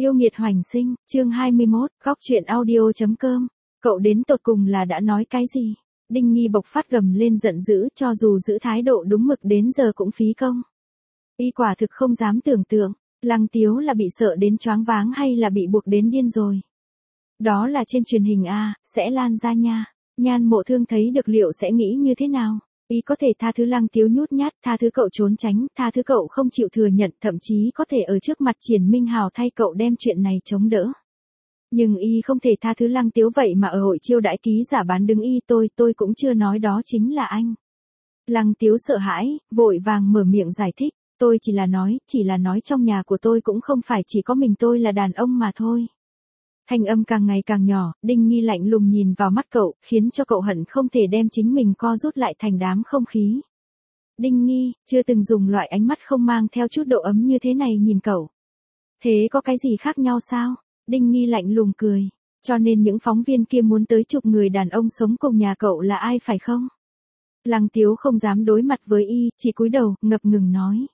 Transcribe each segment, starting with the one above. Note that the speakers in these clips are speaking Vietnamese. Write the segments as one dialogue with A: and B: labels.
A: Yêu nghiệt hoành sinh, chương 21, góc truyện audio.com. Cậu đến tột cùng là đã nói cái gì? Đinh Nghi bộc phát gầm lên giận dữ, cho dù giữ thái độ đúng mực đến giờ cũng phí công. Y quả thực không dám tưởng tượng, Lăng Tiếu là bị sợ đến choáng váng hay là bị buộc đến điên rồi. Đó là trên truyền hình a, sẽ lan ra nha. Nhan Mộ Thương thấy được liệu sẽ nghĩ như thế nào? Y có thể tha thứ Lăng Tiếu nhút nhát, tha thứ cậu trốn tránh, tha thứ cậu không chịu thừa nhận, thậm chí có thể ở trước mặt Triển Minh Hào thay cậu đem chuyện này chống đỡ. Nhưng Y không thể tha thứ Lăng Tiếu vậy mà ở hội chiêu đãi ký giả bán đứng Y, tôi cũng chưa nói đó chính là anh. Lăng Tiếu sợ hãi, vội vàng mở miệng giải thích, tôi chỉ là nói trong nhà của tôi cũng không phải chỉ có mình tôi là đàn ông mà thôi. Thanh âm càng ngày càng nhỏ, Đinh Nghi lạnh lùng nhìn vào mắt cậu, khiến cho cậu hận không thể đem chính mình co rút lại thành đám không khí. Đinh Nghi, chưa từng dùng loại ánh mắt không mang theo chút độ ấm như thế này nhìn cậu. Thế có cái gì khác nhau sao? Đinh Nghi lạnh lùng cười. Cho nên những phóng viên kia muốn tới chụp người đàn ông sống cùng nhà cậu là ai phải không? Lăng Tiếu không dám đối mặt với Y, chỉ cúi đầu, ngập ngừng nói.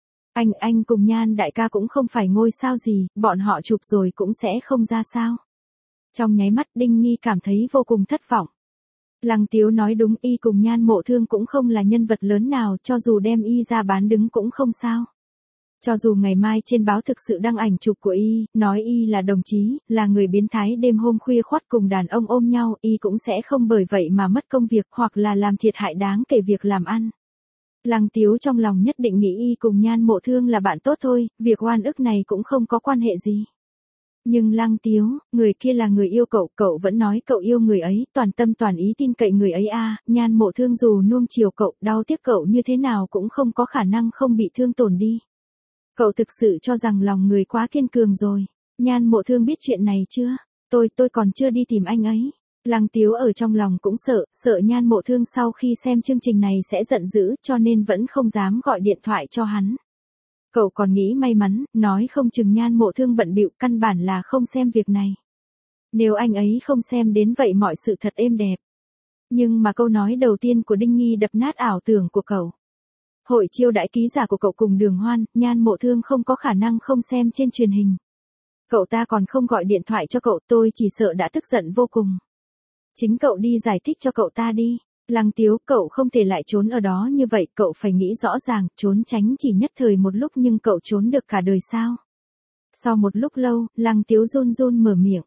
A: Anh cùng Nhan đại ca cũng không phải ngôi sao gì, bọn họ chụp rồi cũng sẽ không ra sao. Trong nháy mắt Đinh Nghi cảm thấy vô cùng thất vọng. Lăng Tiếu nói đúng, Y cùng Nhan Mộ Thương cũng không là nhân vật lớn nào, cho dù đem Y ra bán đứng cũng không sao. Cho dù ngày mai trên báo thực sự đăng ảnh chụp của Y, nói Y là đồng chí, là người biến thái đêm hôm khuya khoắt cùng đàn ông ôm nhau, Y cũng sẽ không bởi vậy mà mất công việc hoặc là làm thiệt hại đáng kể việc làm ăn. Lăng Tiếu trong lòng nhất định nghĩ Y cùng Nhan Mộ Thương là bạn tốt thôi, việc oan ức này cũng không có quan hệ gì. Nhưng Lăng Tiếu, người kia là người yêu cậu vẫn nói cậu yêu người ấy, toàn tâm toàn ý tin cậy người ấy a. Nhan Mộ Thương dù nuông chiều cậu, đau tiếc cậu như thế nào cũng không có khả năng không bị thương tổn đi. Cậu thực sự cho rằng lòng người quá kiên cường rồi. Nhan Mộ Thương biết chuyện này chưa? Tôi còn chưa đi tìm anh ấy. Lăng Tiếu ở trong lòng cũng sợ Nhan Mộ Thương sau khi xem chương trình này sẽ giận dữ, cho nên vẫn không dám gọi điện thoại cho hắn. Cậu còn nghĩ may mắn, nói không chừng Nhan Mộ Thương bận bịu, căn bản là không xem việc này. Nếu anh ấy không xem đến vậy mọi sự thật êm đẹp. Nhưng mà câu nói đầu tiên của Đinh Nghi đập nát ảo tưởng của cậu. Hội chiêu đãi ký giả của cậu cùng Đường Hoan, Nhan Mộ Thương không có khả năng không xem trên truyền hình. Cậu ta còn không gọi điện thoại cho cậu, tôi chỉ sợ đã tức giận vô cùng. Chính cậu đi giải thích cho cậu ta đi. Lăng Tiếu, cậu không thể lại trốn ở đó như vậy, cậu phải nghĩ rõ ràng, trốn tránh chỉ nhất thời một lúc nhưng cậu trốn được cả đời sao? Sau một lúc lâu, Lăng Tiếu run run mở miệng,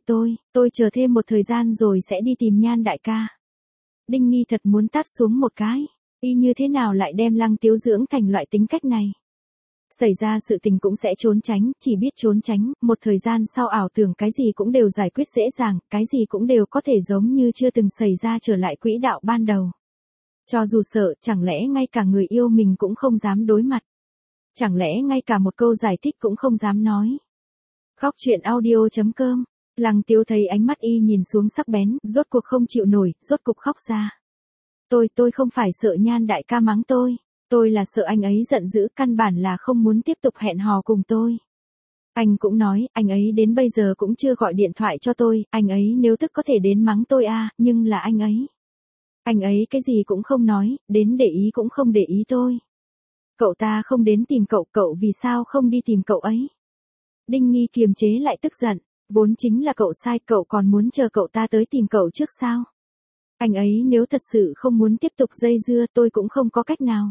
A: tôi chờ thêm một thời gian rồi sẽ đi tìm Nhan đại ca. Đinh Nghi thật muốn tát xuống một cái, Y như thế nào lại đem Lăng Tiếu dưỡng thành loại tính cách này? Xảy ra sự tình cũng sẽ trốn tránh, chỉ biết trốn tránh, một thời gian sau ảo tưởng cái gì cũng đều giải quyết dễ dàng, cái gì cũng đều có thể giống như chưa từng xảy ra trở lại quỹ đạo ban đầu. Cho dù sợ, chẳng lẽ ngay cả người yêu mình cũng không dám đối mặt? Chẳng lẽ ngay cả một câu giải thích cũng không dám nói? Góc truyện audio.com. Lăng Tiếu thấy ánh mắt Y nhìn xuống sắc bén, rốt cuộc không chịu nổi, rốt cuộc khóc ra. Tôi không phải sợ Nhan đại ca mắng tôi là sợ anh ấy giận dữ, căn bản là không muốn tiếp tục hẹn hò cùng tôi. Anh cũng nói, anh ấy đến bây giờ cũng chưa gọi điện thoại cho tôi, anh ấy nếu tức có thể đến mắng tôi a, nhưng là anh ấy. Anh ấy cái gì cũng không nói, đến để ý cũng không để ý tôi. Cậu ta không đến tìm cậu vì sao không đi tìm cậu ấy? Đinh Nghi kiềm chế lại tức giận, vốn chính là cậu sai, cậu còn muốn chờ cậu ta tới tìm cậu trước sao? Anh ấy nếu thật sự không muốn tiếp tục dây dưa tôi cũng không có cách nào.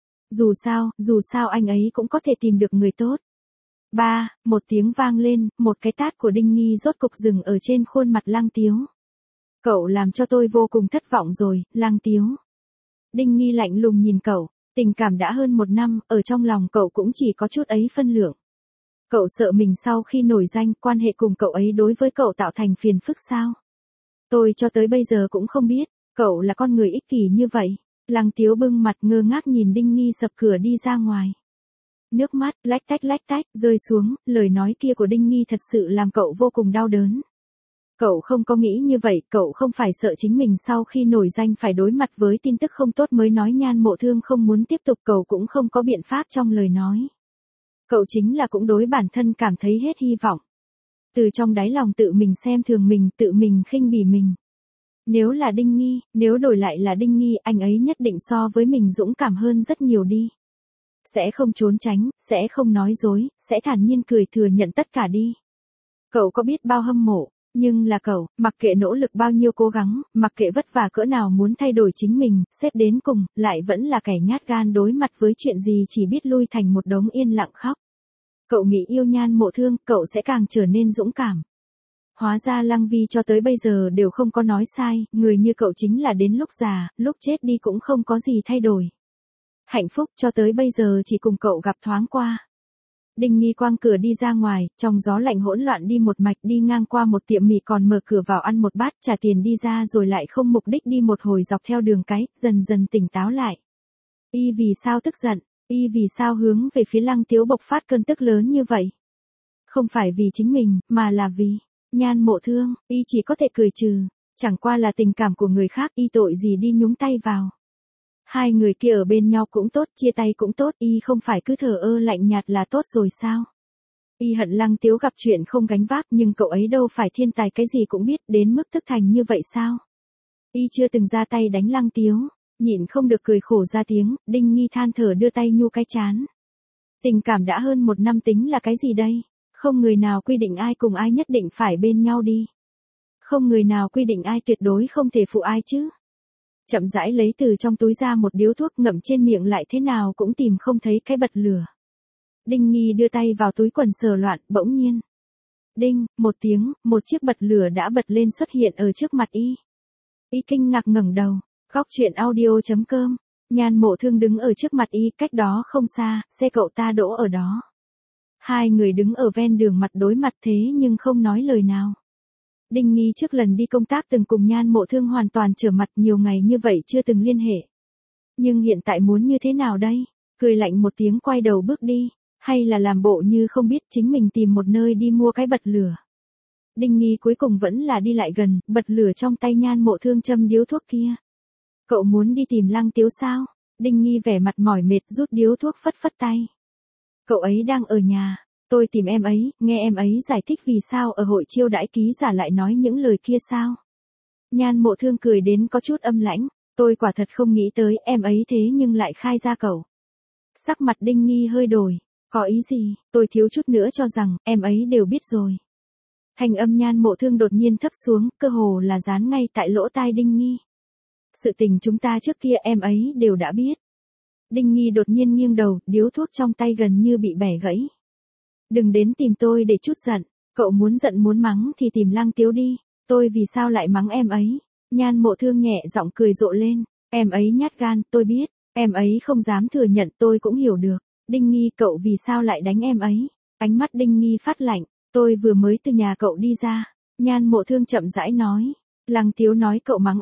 A: Dù sao anh ấy cũng có thể tìm được người tốt. Một tiếng vang lên, một cái tát của Đinh Nghi rốt cục dừng ở trên khuôn mặt Lăng Tiếu. Cậu làm cho tôi vô cùng thất vọng rồi, Lăng Tiếu. Đinh Nghi lạnh lùng nhìn cậu, tình cảm đã hơn 1 năm, ở trong lòng cậu cũng chỉ có chút ấy phân lượng. Cậu sợ mình sau khi nổi danh, quan hệ cùng cậu ấy đối với cậu tạo thành phiền phức sao? Tôi cho tới bây giờ cũng không biết, cậu là con người ích kỷ như vậy. Lăng Tiếu bưng mặt ngơ ngác nhìn Đinh Nghi sập cửa đi ra ngoài. Nước mắt, lách tách, rơi xuống, lời nói kia của Đinh Nghi thật sự làm cậu vô cùng đau đớn. Cậu không có nghĩ như vậy, cậu không phải sợ chính mình sau khi nổi danh phải đối mặt với tin tức không tốt mới nói Nhan Mộ Thương không muốn tiếp tục, cậu cũng không có biện pháp trong lời nói. Cậu chính là cũng đối bản thân cảm thấy hết hy vọng. Từ trong đáy lòng tự mình xem thường mình, tự mình khinh bỉ mình. Nếu là Đinh Nghi, nếu đổi lại là Đinh Nghi, anh ấy nhất định so với mình dũng cảm hơn rất nhiều đi. sẽ không trốn tránh, sẽ không nói dối, sẽ thản nhiên cười thừa nhận tất cả đi. Cậu có biết bao hâm mộ, nhưng là cậu, mặc kệ nỗ lực bao nhiêu cố gắng, mặc kệ vất vả cỡ nào muốn thay đổi chính mình, xét đến cùng, lại vẫn là kẻ nhát gan đối mặt với chuyện gì chỉ biết lui thành một đống yên lặng khóc. Cậu nghĩ yêu Nhan Mộ Thương, cậu sẽ càng trở nên dũng cảm. Hóa ra Lăng Vi cho tới bây giờ đều không có nói sai, người như cậu chính là đến lúc già, lúc chết đi cũng không có gì thay đổi. Hạnh phúc cho tới bây giờ chỉ cùng cậu gặp thoáng qua. Đinh Nghi quang cửa đi ra ngoài, trong gió lạnh hỗn loạn đi một mạch đi ngang qua một tiệm mì còn mở cửa vào ăn một bát trả tiền đi ra rồi lại không mục đích đi một hồi dọc theo đường cái, dần dần tỉnh táo lại. Y vì sao tức giận, y vì sao hướng về phía Lăng Tiếu bộc phát cơn tức lớn như vậy? Không phải vì chính mình, mà là vì Nhan Mộ Thương, y chỉ có thể cười trừ, chẳng qua là tình cảm của người khác y tội gì đi nhúng tay vào. Hai người kia ở bên nhau cũng tốt, chia tay cũng tốt, y không phải cứ thờ ơ lạnh nhạt là tốt rồi sao? Y hận Lăng Tiếu gặp chuyện không gánh vác nhưng cậu ấy đâu phải thiên tài cái gì cũng biết đến mức tức thành như vậy sao? Y chưa từng ra tay đánh Lăng Tiếu, nhịn không được cười khổ ra tiếng, Đinh Nghi than thở đưa tay nhu cái chán. Tình cảm đã hơn 1 năm tính là cái gì đây? Không người nào quy định ai cùng ai nhất định phải bên nhau đi. Không người nào quy định ai tuyệt đối không thể phụ ai chứ. Chậm rãi lấy từ trong túi ra một điếu thuốc ngậm trên miệng lại thế nào cũng tìm không thấy cái bật lửa. Đinh Nghi đưa tay vào túi quần sờ loạn, bỗng nhiên. Đinh, một tiếng, một chiếc bật lửa đã bật lên xuất hiện ở trước mặt y. Y kinh ngạc ngẩng đầu, góc chuyện audio.com, Nhan Mộ Thương đứng ở trước mặt y, cách đó không xa, xe cậu ta đỗ ở đó. Hai người đứng ở ven đường mặt đối mặt thế nhưng không nói lời nào. Đinh Nghi trước lần đi công tác từng cùng Nhan Mộ Thương hoàn toàn trở mặt nhiều ngày như vậy chưa từng liên hệ. Nhưng hiện tại muốn như thế nào đây? Cười lạnh một tiếng quay đầu bước đi, hay là làm bộ như không biết chính mình tìm một nơi đi mua cái bật lửa. Đinh Nghi cuối cùng vẫn là đi lại gần, bật lửa trong tay Nhan Mộ Thương châm điếu thuốc kia. Cậu muốn đi tìm Lăng Tiếu sao? Đinh Nghi vẻ mặt mỏi mệt rút điếu thuốc phất phất tay. Cậu ấy đang ở nhà. Tôi tìm em ấy, nghe em ấy giải thích vì sao ở hội chiêu đãi ký giả lại nói những lời kia sao. Nhan Mộ Thương cười đến có chút âm lãnh, tôi quả thật không nghĩ tới em ấy thế nhưng lại khai ra cậu. Sắc mặt Đinh Nghi hơi đổi, có ý gì, tôi thiếu chút nữa cho rằng em ấy đều biết rồi. Thanh âm Nhan Mộ Thương đột nhiên thấp xuống, cơ hồ là dán ngay tại lỗ tai Đinh Nghi. Sự tình chúng ta trước kia em ấy đều đã biết. Đinh Nghi đột nhiên nghiêng đầu, điếu thuốc trong tay gần như bị bẻ gãy. Đừng đến tìm tôi để chút giận, cậu muốn giận muốn mắng thì tìm Lăng Tiếu đi, tôi vì sao lại mắng em ấy? Nhan Mộ Thương nhẹ giọng cười rộ lên, em ấy nhát gan, tôi biết, em ấy không dám thừa nhận tôi cũng hiểu được. Đinh Nghi cậu vì sao lại đánh em ấy? Ánh mắt Đinh Nghi phát lạnh, tôi vừa mới từ nhà cậu đi ra. Nhan Mộ Thương chậm rãi nói, Lăng Tiếu nói cậu mắng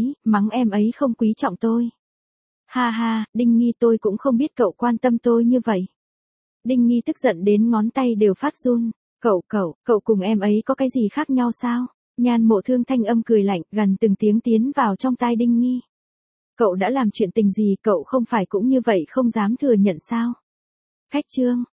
A: em ấy không quý trọng tôi. Ha ha, Đinh Nghi tôi cũng không biết cậu quan tâm tôi như vậy. Đinh Nghi tức giận đến ngón tay đều phát run. Cậu cùng em ấy có cái gì khác nhau sao? Nhan Mộ Thương thanh âm cười lạnh, gần từng tiếng tiến vào trong tai Đinh Nghi. Cậu đã làm chuyện tình gì cậu không phải cũng như vậy không dám thừa nhận sao? Khách trương,